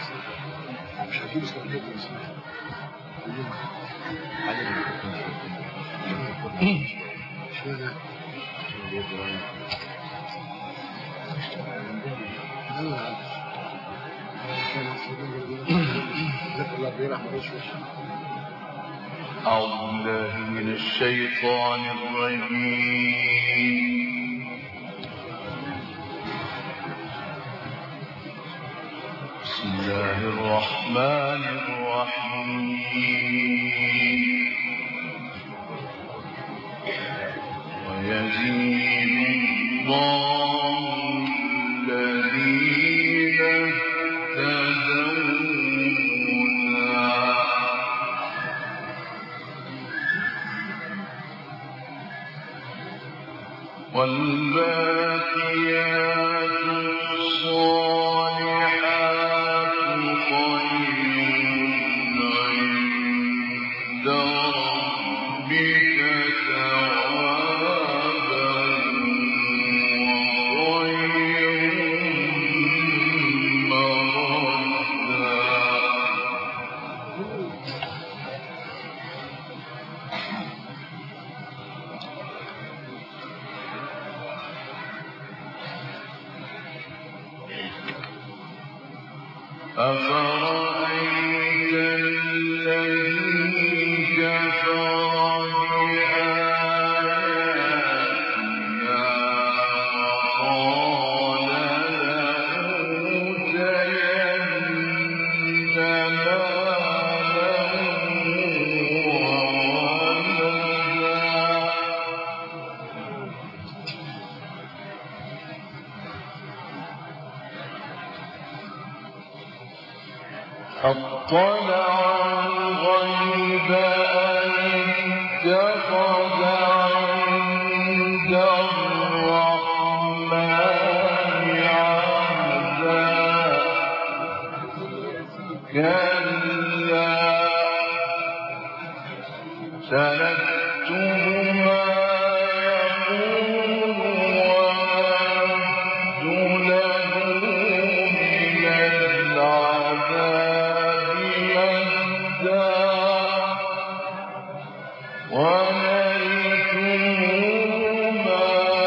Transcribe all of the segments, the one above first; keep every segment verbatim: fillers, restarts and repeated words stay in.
مش هجيب اسمه أعوذ بالله من الشيطان الرجيم. بسم الله الرحمن الرحيم. ويزيد الله الذين اهتدوا والباقيات الصالحات خير عند ربك ثوابا وخير مردا. أفرأيت الذي كفر بآياتنا وقال لأوتين مالا أطلع الغيب أم اتخذ عند الرحمن عهدا كلا سنكتب ما يقول ونمد له من العذاب ونرثه ما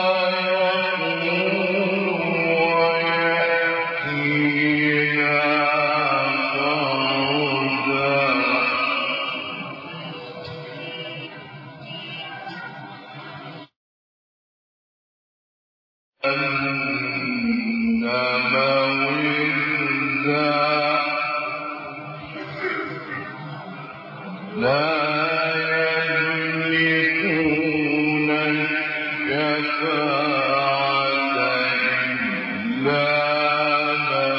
يقول ويأتينا فردا. إنما وردا لا يملكون الشفاعة إلا من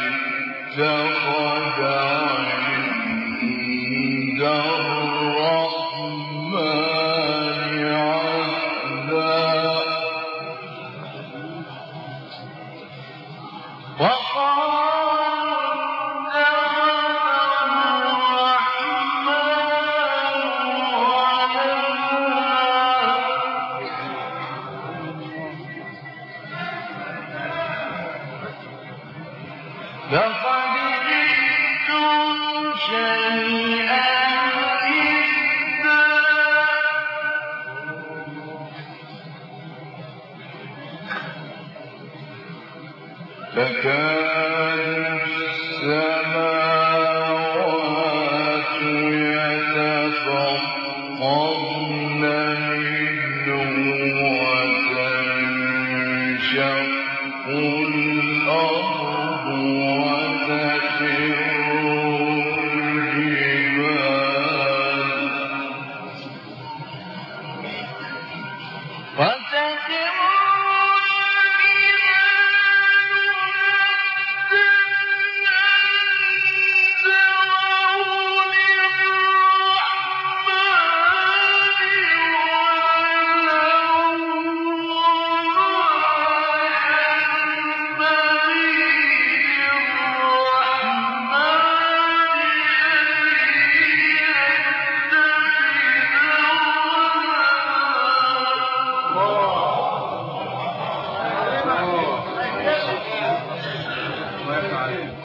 اتخذ عند الرحمن عهدا. لقد جئتم شيئا إدا تكاد السماوات يتفطرن منه وتنشق الأرض وتخر الجبال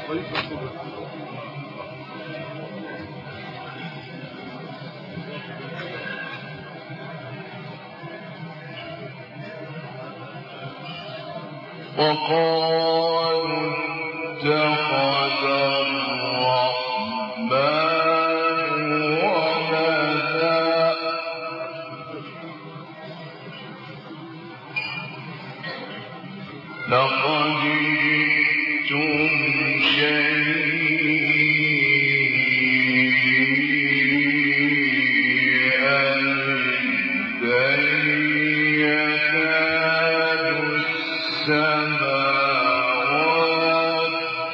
وقالوا اتخذ الرحمن ولدا لقد جئتم شيئا إدا يكاد السماوات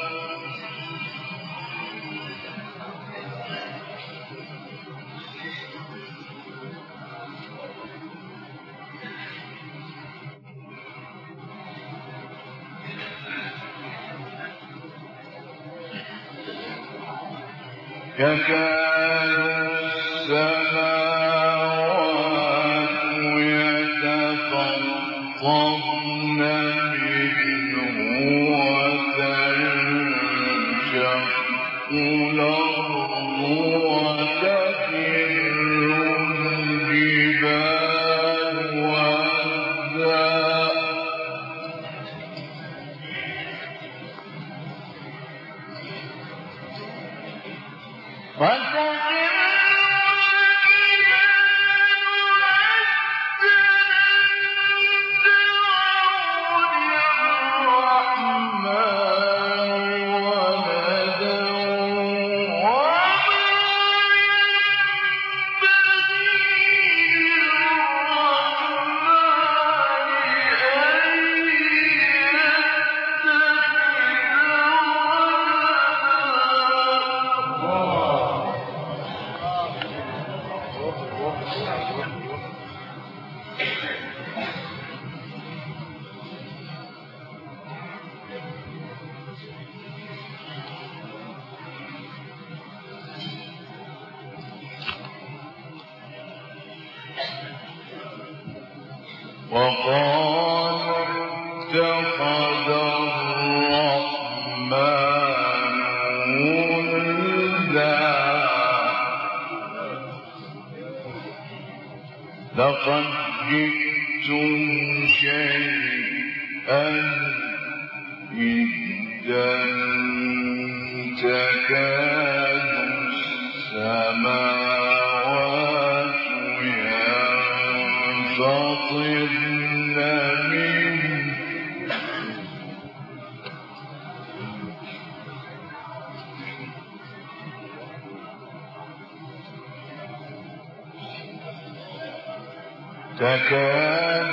يكاد السماوات يتفطرن منه وتنشق الأرض وتخر الجبال هدا وقالوا اتخذ الرحمن ولدا لقد جئتم شيئا إدا تكاد السماوات ينفطرن منه تكاد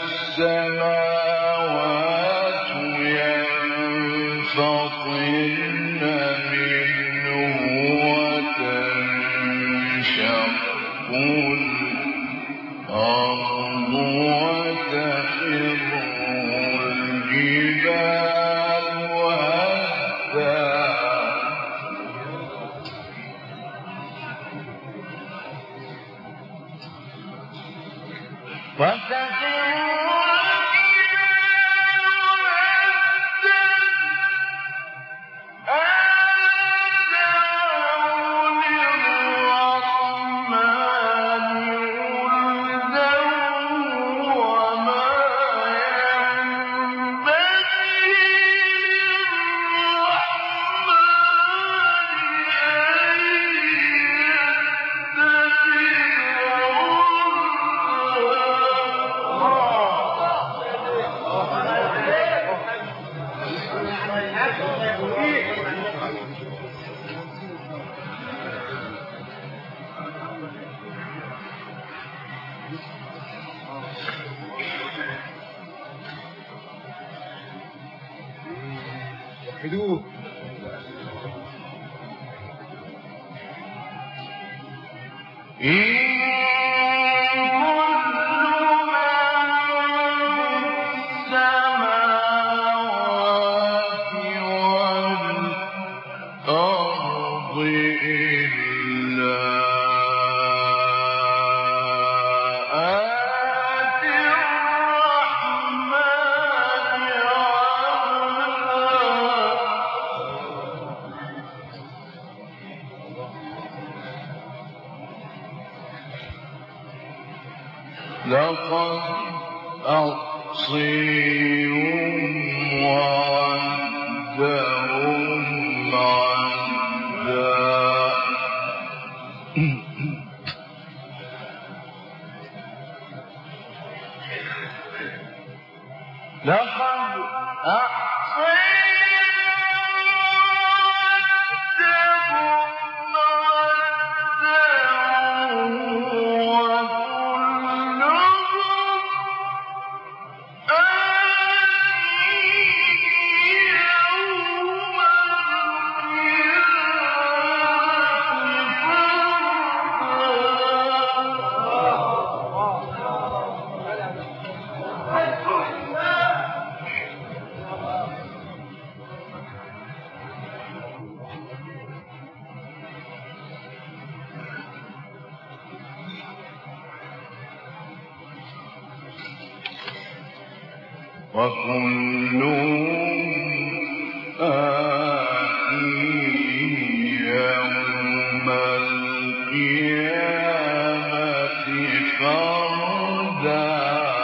السماوات ينفطرن منه وتنشق الأرض وتخر الجبال هدا حدود لقد أحصيهم وعدهم عدا لقد وكلهم آتيه يوم القيامة فردا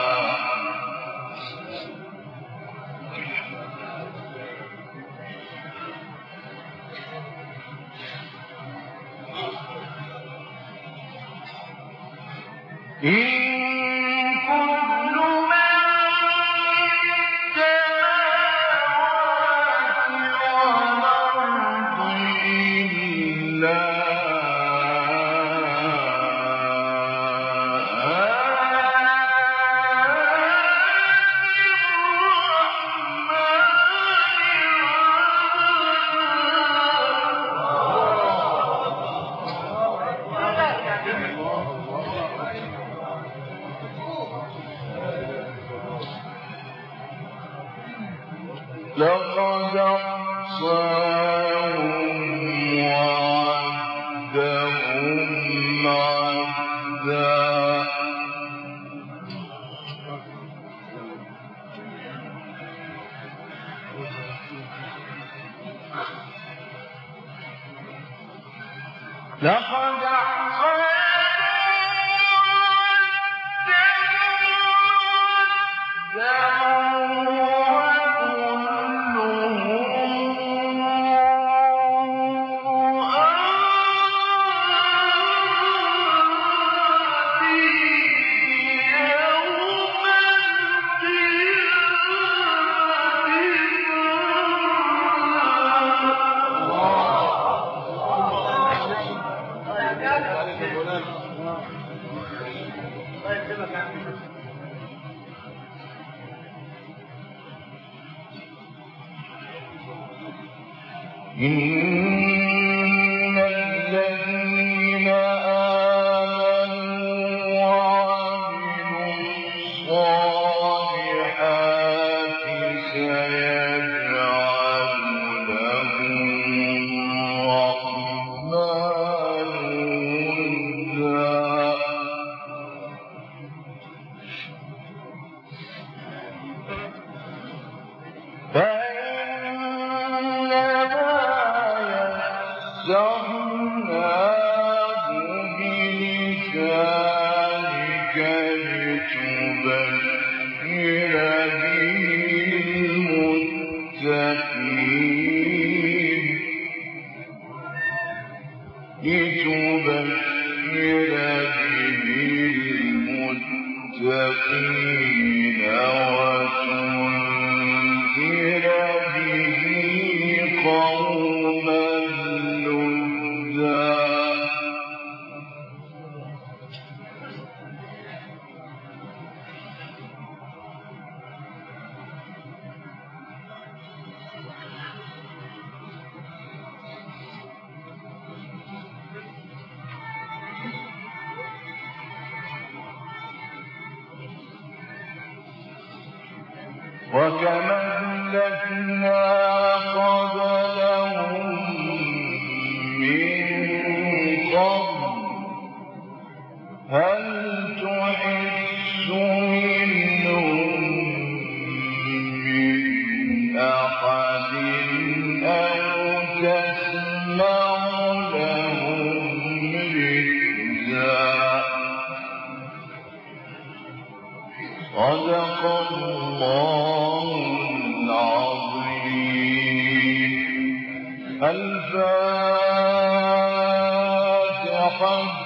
لقد أحصاهم وعدهم عدا لقد إن الذين آمنوا وعملوا الصالحات سيجعل لهم الرحمن ودا يسرناه بلسانك لتبشر به المتقين لتبشر به المتقين وتنذر به قوما وكما أهلكنا قبلهم من قرن هل تحس منهم من أحد أو تسمع لهم ركزا صدق الله العظيم. الفاتحة.